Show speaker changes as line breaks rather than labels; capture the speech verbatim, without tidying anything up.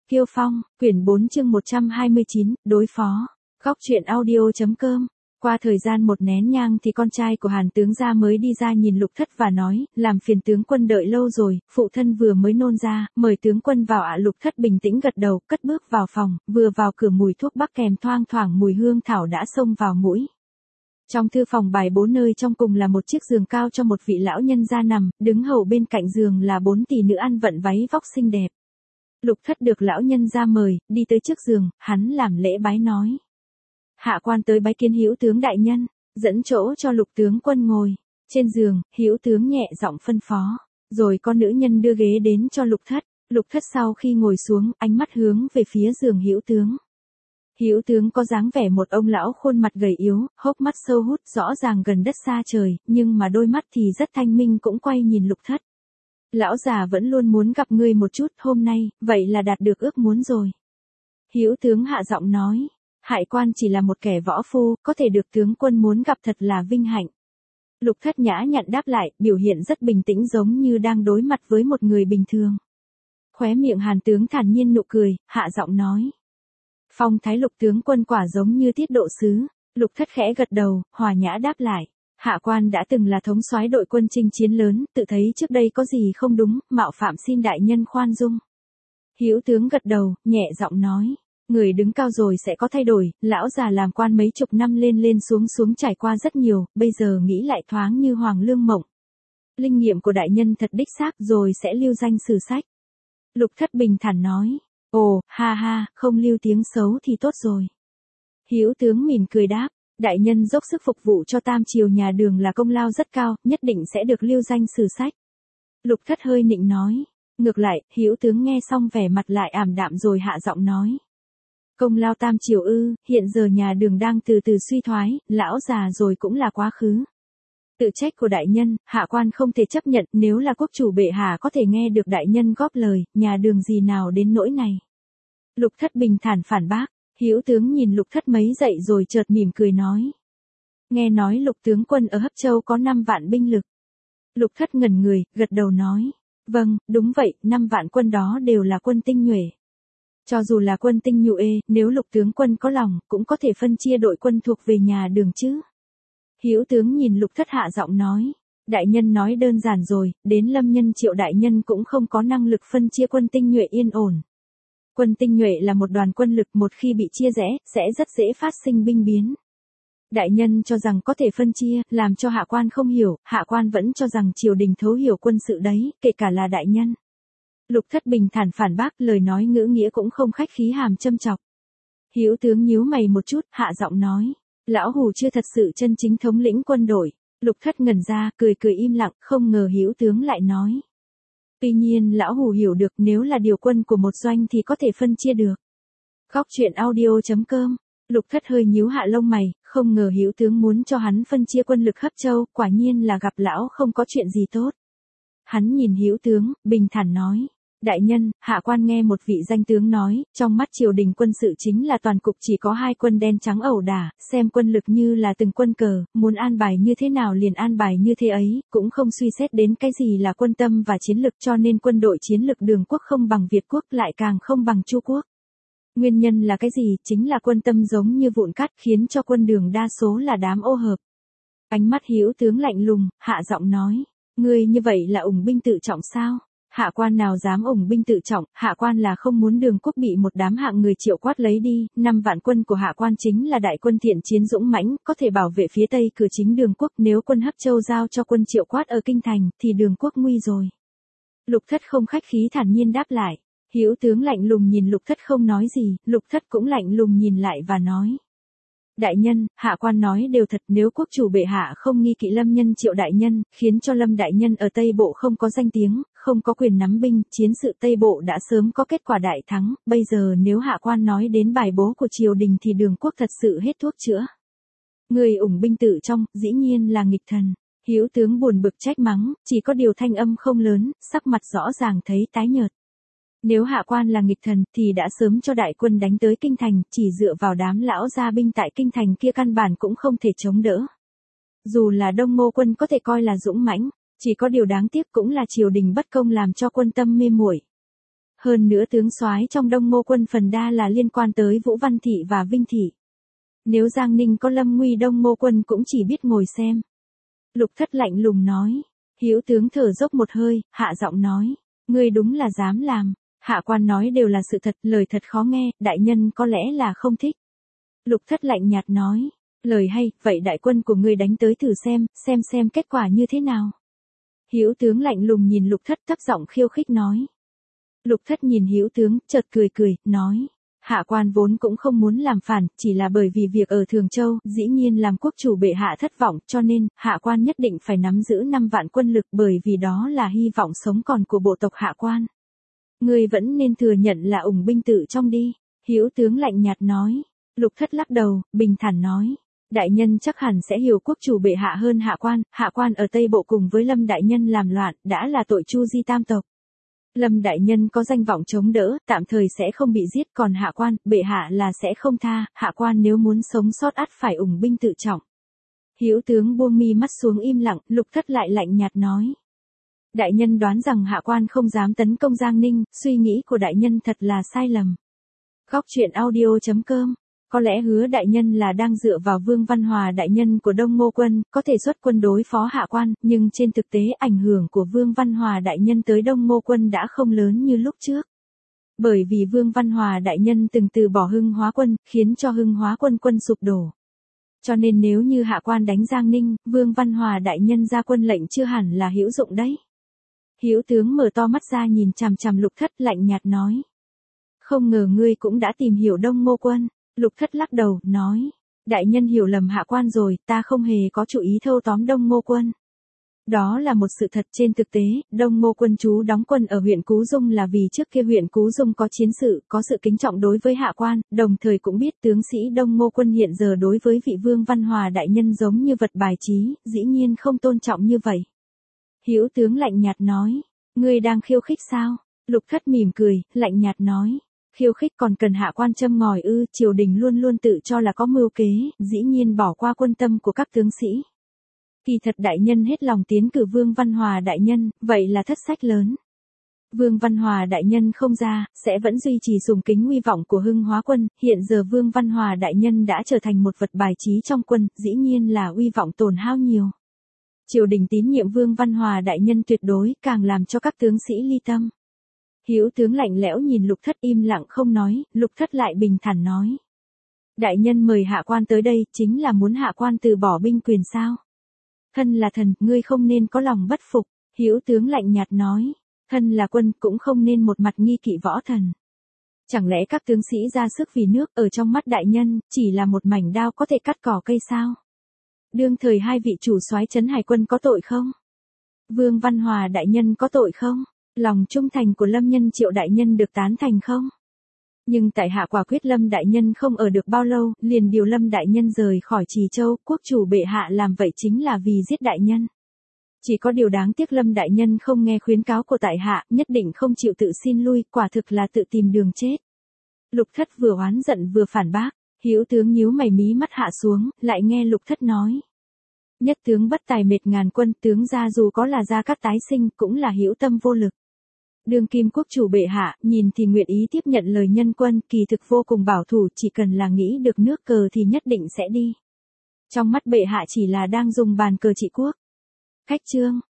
Kiêu Phong, quyển bốn chương một trăm hai mươi chín, đối phó. Góc truyện audio.com. Qua thời gian một nén nhang thì con trai của Hàn tướng gia mới đi ra nhìn Lục Thất và nói, làm phiền tướng quân đợi lâu rồi, phụ thân vừa mới nôn ra, mời tướng quân vào ạ. Lục Thất bình tĩnh gật đầu, cất bước vào phòng, vừa vào cửa mùi thuốc bắc kèm thoang thoảng mùi hương thảo đã xông vào mũi. Trong thư phòng bài bố nơi trong cùng là một chiếc giường cao cho một vị lão nhân gia nằm, đứng hầu bên cạnh giường là bốn tỷ nữ ăn vận váy vóc xinh đẹp. Lục Thất được lão nhân gia mời, đi tới trước giường, hắn làm lễ bái nói. Hạ quan tới bái kiến Hữu tướng đại nhân, dẫn chỗ cho Lục tướng quân ngồi. Trên giường, Hữu tướng nhẹ giọng phân phó, rồi con nữ nhân đưa ghế đến cho Lục Thất. Lục Thất sau khi ngồi xuống, ánh mắt hướng về phía giường Hữu tướng. Hữu tướng có dáng vẻ một ông lão khuôn mặt gầy yếu, hốc mắt sâu hút rõ ràng gần đất xa trời, nhưng mà đôi mắt thì rất thanh minh cũng quay nhìn Lục Thất. Lão già vẫn luôn muốn gặp ngươi một chút, hôm nay, vậy là đạt được ước muốn rồi. Hữu tướng hạ giọng nói, Hại quan chỉ là một kẻ võ phu, có thể được tướng quân muốn gặp thật là vinh hạnh. Lục Thất nhã nhặn đáp lại, biểu hiện rất bình tĩnh giống như đang đối mặt với một người bình thường. Khóe miệng Hàn tướng thản nhiên nụ cười, hạ giọng nói. Phong thái Lục tướng quân quả giống như tiết độ sứ. Lục Thất khẽ gật đầu, hòa nhã đáp lại. Hạ quan đã từng là thống soái đội quân chinh chiến lớn, tự thấy trước đây có gì không đúng, mạo phạm xin đại nhân khoan dung. Hữu tướng gật đầu, nhẹ giọng nói. Người đứng cao rồi sẽ có thay đổi, lão già làm quan mấy chục năm lên lên xuống xuống trải qua rất nhiều, bây giờ nghĩ lại thoáng như hoàng lương mộng. Linh nghiệm của đại nhân thật đích xác rồi sẽ lưu danh sử sách. Lục Thất bình thản nói. Ồ, ha ha, không lưu tiếng xấu thì tốt rồi. Hữu tướng mỉm cười đáp. Đại nhân dốc sức phục vụ cho Tam Triều nhà Đường là công lao rất cao, nhất định sẽ được lưu danh sử sách. Lục Thất hơi nịnh nói. Ngược lại, Hữu tướng nghe xong vẻ mặt lại ảm đạm rồi hạ giọng nói. Công lao Tam Triều ư, hiện giờ nhà Đường đang từ từ suy thoái, lão già rồi cũng là quá khứ. Tự trách của đại nhân, hạ quan không thể chấp nhận, nếu là quốc chủ bệ hạ có thể nghe được đại nhân góp lời, nhà Đường gì nào đến nỗi này. Lục Thất bình thản phản bác. Hữu tướng nhìn Lục Thất mấy dậy rồi chợt mỉm cười nói. Nghe nói Lục tướng quân ở Hấp Châu có năm vạn binh lực. Lục Thất ngẩn người, gật đầu nói. Vâng, đúng vậy, năm vạn quân đó đều là quân tinh nhuệ. Cho dù là quân tinh nhuệ, nếu Lục tướng quân có lòng, cũng có thể phân chia đội quân thuộc về nhà Đường chứ. Hữu tướng nhìn Lục Thất hạ giọng nói. Đại nhân nói đơn giản rồi, đến Lâm Nhân Triệu đại nhân cũng không có năng lực phân chia quân tinh nhuệ yên ổn. Quân tinh nhuệ là một đoàn quân lực, một khi bị chia rẽ, sẽ rất dễ phát sinh binh biến. Đại nhân cho rằng có thể phân chia, làm cho hạ quan không hiểu, hạ quan vẫn cho rằng triều đình thấu hiểu quân sự đấy, kể cả là đại nhân. Lục Thất bình thản phản bác, lời nói ngữ nghĩa cũng không khách khí hàm châm chọc. Hữu tướng nhíu mày một chút, hạ giọng nói. Lão Hù chưa thật sự chân chính thống lĩnh quân đội. Lục Thất ngẩn ra, cười cười im lặng, không ngờ Hữu tướng lại nói. Tuy nhiên lão Hù hiểu được nếu là điều quân của một doanh thì có thể phân chia được. Góc truyện audio.com. Lục Thất hơi nhíu hạ lông mày, không ngờ Hữu tướng muốn cho hắn phân chia quân lực Hấp Châu, quả nhiên là gặp lão không có chuyện gì tốt. Hắn nhìn Hữu tướng, bình thản nói. Đại nhân, hạ quan nghe một vị danh tướng nói, trong mắt triều đình quân sự chính là toàn cục chỉ có hai quân đen trắng ẩu đả, xem quân lực như là từng quân cờ, muốn an bài như thế nào liền an bài như thế ấy, cũng không suy xét đến cái gì là quân tâm và chiến lực, cho nên quân đội chiến lực Đường quốc không bằng Việt quốc, lại càng không bằng Chu quốc. Nguyên nhân là cái gì? Chính là quân tâm giống như vụn cát, khiến cho quân Đường đa số là đám ô hợp. Ánh mắt Hữu tướng lạnh lùng, hạ giọng nói, ngươi như vậy là ủng binh tự trọng sao? Hạ quan nào dám ủng binh tự trọng, hạ quan là không muốn Đường quốc bị một đám hạng người Triệu quát lấy đi, năm vạn quân của hạ quan chính là đại quân thiện chiến dũng mãnh, có thể bảo vệ phía tây cửa chính Đường quốc, nếu quân Hấp Châu giao cho quân Triệu quát ở kinh thành, thì Đường quốc nguy rồi. Lục Thất không khách khí thản nhiên đáp lại. Hữu tướng lạnh lùng nhìn Lục Thất không nói gì, Lục Thất cũng lạnh lùng nhìn lại và nói. Đại nhân, hạ quan nói đều thật, nếu quốc chủ bệ hạ không nghi kỵ Lâm Nhân Triệu đại nhân, khiến cho Lâm đại nhân ở Tây Bộ không có danh tiếng, không có quyền nắm binh, chiến sự Tây Bộ đã sớm có kết quả đại thắng, bây giờ nếu hạ quan nói đến bài bố của triều đình thì Đường quốc thật sự hết thuốc chữa. Người ủng binh tự trong, dĩ nhiên là nghịch thần. Hữu tướng buồn bực trách mắng, chỉ có điều thanh âm không lớn, sắc mặt rõ ràng thấy tái nhợt. Nếu hạ quan là nghịch thần thì đã sớm cho đại quân đánh tới kinh thành, chỉ dựa vào đám lão gia binh tại kinh thành kia căn bản cũng không thể chống đỡ. Dù là Đông Ngô quân có thể coi là dũng mãnh, chỉ có điều đáng tiếc cũng là triều đình bất công làm cho quân tâm mê muội. Hơn nữa tướng soái trong Đông Ngô quân phần đa là liên quan tới Vũ Văn Thị và Vinh Thị. Nếu Giang Ninh có lâm nguy Đông Ngô quân cũng chỉ biết ngồi xem. Lục Thất lạnh lùng nói. Hữu tướng thở dốc một hơi, hạ giọng nói. Ngươi đúng là dám làm. Hạ quan nói đều là sự thật, lời thật khó nghe, đại nhân có lẽ là không thích. Lục Thất lạnh nhạt nói. Lời hay, vậy đại quân của ngươi đánh tới thử xem, xem xem kết quả như thế nào. Hữu tướng lạnh lùng nhìn Lục Thất thấp giọng khiêu khích nói. Lục Thất nhìn Hữu tướng, chợt cười cười, nói. Hạ quan vốn cũng không muốn làm phản, chỉ là bởi vì việc ở Thường Châu, dĩ nhiên làm quốc chủ bệ hạ thất vọng, cho nên, hạ quan nhất định phải nắm giữ năm vạn quân lực bởi vì đó là hy vọng sống còn của bộ tộc hạ quan. Ngươi vẫn nên thừa nhận là ủng binh tự trong đi. Hữu tướng lạnh nhạt nói. Lục Thất lắc đầu, bình thản nói. Đại nhân chắc hẳn sẽ hiểu quốc chủ bệ hạ hơn hạ quan, hạ quan ở Tây Bộ cùng với Lâm đại nhân làm loạn, đã là tội chu di tam tộc. Lâm đại nhân có danh vọng chống đỡ, tạm thời sẽ không bị giết, còn hạ quan, bệ hạ là sẽ không tha, hạ quan nếu muốn sống sót ắt phải ủng binh tự trọng. Hữu tướng buông mi mắt xuống im lặng, Lục Thất lại lạnh nhạt nói. Đại nhân đoán rằng hạ quan không dám tấn công Giang Ninh, suy nghĩ của đại nhân thật là sai lầm. Góc truyện audio chấm com. Có lẽ Hứa đại nhân là đang dựa vào Vương Văn Hòa đại nhân của Đông Ngô quân, có thể xuất quân đối phó hạ quan, nhưng trên thực tế ảnh hưởng của Vương Văn Hòa đại nhân tới Đông Ngô quân đã không lớn như lúc trước. Bởi vì Vương Văn Hòa đại nhân từng từ bỏ Hưng Hóa quân, khiến cho Hưng Hóa quân quân sụp đổ. Cho nên nếu như hạ quan đánh Giang Ninh, Vương Văn Hòa đại nhân ra quân lệnh chưa hẳn là hữu dụng đấy. Hữu tướng mở to mắt ra nhìn chằm chằm Lục Thất lạnh nhạt nói. Không ngờ ngươi cũng đã tìm hiểu Đông Ngô quân. Lục Thất lắc đầu, nói. Đại nhân hiểu lầm hạ quan rồi, ta không hề có chủ ý thâu tóm Đông Ngô quân. Đó là một sự thật trên thực tế, Đông Ngô quân chú đóng quân ở huyện Cú Dung là vì trước kia huyện Cú Dung có chiến sự, có sự kính trọng đối với hạ quan, đồng thời cũng biết tướng sĩ Đông Ngô quân hiện giờ đối với vị Vương Văn Hòa đại nhân giống như vật bài trí, dĩ nhiên không tôn trọng như vậy. Hữu tướng lạnh nhạt nói, ngươi đang khiêu khích sao? Lục Thất mỉm cười, lạnh nhạt nói. Khiêu khích còn cần hạ quan châm ngòi ư, triều đình luôn luôn tự cho là có mưu kế, dĩ nhiên bỏ qua quân tâm của các tướng sĩ. Kỳ thật đại nhân hết lòng tiến cử Vương Văn Hòa đại nhân, vậy là thất sách lớn. Vương Văn Hòa đại nhân không ra, sẽ vẫn duy trì sùng kính uy vọng của Hưng Hóa quân, hiện giờ Vương Văn Hòa đại nhân đã trở thành một vật bài trí trong quân, dĩ nhiên là uy vọng tổn hao nhiều. Triều đình tín nhiệm Vương Văn Hòa đại nhân tuyệt đối, càng làm cho các tướng sĩ ly tâm. Hữu tướng lạnh lẽo nhìn Lục Thất im lặng không nói, Lục Thất lại bình thản nói. Đại nhân mời hạ quan tới đây, chính là muốn hạ quan từ bỏ binh quyền sao? Thân là thần, ngươi không nên có lòng bất phục, Hữu tướng lạnh nhạt nói. Thân là quân, cũng không nên một mặt nghi kỵ võ thần. Chẳng lẽ các tướng sĩ ra sức vì nước, ở trong mắt đại nhân, chỉ là một mảnh đao có thể cắt cỏ cây sao? Đương thời hai vị chủ soái trấn hải quân có tội không? Vương Văn Hòa đại nhân có tội không? Lòng trung thành của Lâm Nhân Triệu đại nhân được tán thành không? Nhưng tại hạ quả quyết Lâm đại nhân không ở được bao lâu, liền điều Lâm đại nhân rời khỏi Trì Châu, quốc chủ bệ hạ làm vậy chính là vì giết đại nhân. Chỉ có điều đáng tiếc Lâm đại nhân không nghe khuyến cáo của tại hạ, nhất định không chịu tự xin lui, quả thực là tự tìm đường chết. Lục Thất vừa oán giận vừa phản bác, Hữu tướng nhíu mày mí mắt hạ xuống, lại nghe Lục Thất nói. Nhất tướng bất tài mệt ngàn quân, tướng gia dù có là gia các tái sinh, cũng là hữu tâm vô lực. Đương kim quốc chủ bệ hạ, nhìn thì nguyện ý tiếp nhận lời nhân quân, kỳ thực vô cùng bảo thủ, chỉ cần là nghĩ được nước cờ thì nhất định sẽ đi. Trong mắt bệ hạ chỉ là đang dùng bàn cờ trị quốc. Khách chương